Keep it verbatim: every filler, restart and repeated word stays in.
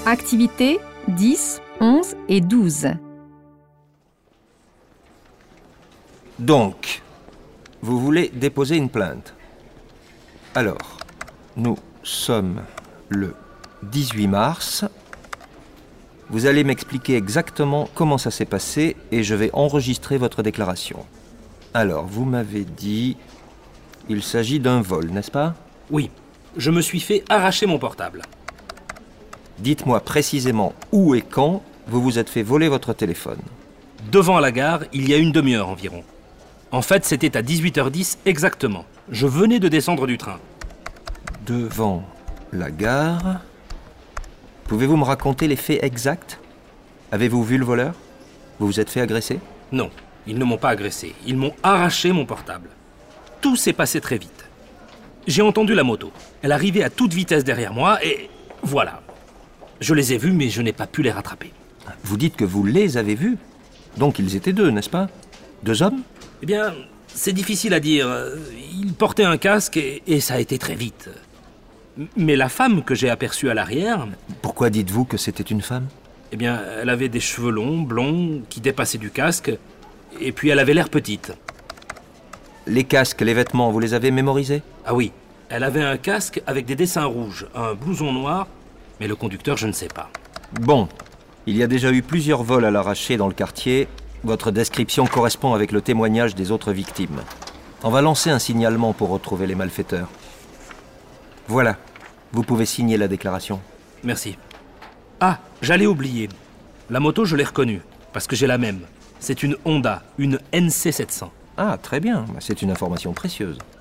Activités dix, onze et douze. Donc, vous voulez déposer une plainte. Alors, nous sommes le dix-huit mars. Vous allez m'expliquer exactement comment ça s'est passé et je vais enregistrer votre déclaration. Alors, vous m'avez dit... Il s'agit d'un vol, n'est-ce pas? Oui, je me suis fait arracher mon portable. Dites-moi précisément où et quand vous vous êtes fait voler votre téléphone. Devant la gare, il y a une demi-heure environ. En fait, c'était à dix-huit heures dix exactement. Je venais de descendre du train. Devant la gare... Pouvez-vous me raconter les faits exacts? Avez-vous vu le voleur? Vous vous êtes fait agresser? Non, ils ne m'ont pas agressé. Ils m'ont arraché mon portable. Tout s'est passé très vite. J'ai entendu la moto. Elle arrivait à toute vitesse derrière moi et voilà. Je les ai vus, mais je n'ai pas pu les rattraper. Vous dites que vous les avez vus? Donc ils étaient deux, n'est-ce pas? Deux hommes? Eh bien, c'est difficile à dire. Ils portaient un casque et, et ça a été très vite. Mais la femme que j'ai aperçue à l'arrière... Pourquoi dites-vous que c'était une femme? Eh bien, elle avait des cheveux longs, blonds, qui dépassaient du casque. Et puis elle avait l'air petite. Les casques, les vêtements, vous les avez mémorisés? Ah oui, elle avait un casque avec des dessins rouges, un blouson noir, mais le conducteur, je ne sais pas. Bon, il y a déjà eu plusieurs vols à l'arraché dans le quartier. Votre description correspond avec le témoignage des autres victimes. On va lancer un signalement pour retrouver les malfaiteurs. Voilà, vous pouvez signer la déclaration. Merci. Ah, j'allais oublier. La moto, je l'ai reconnue, parce que j'ai la même. C'est une Honda, une N C sept cents. Ah, très bien, c'est une information précieuse.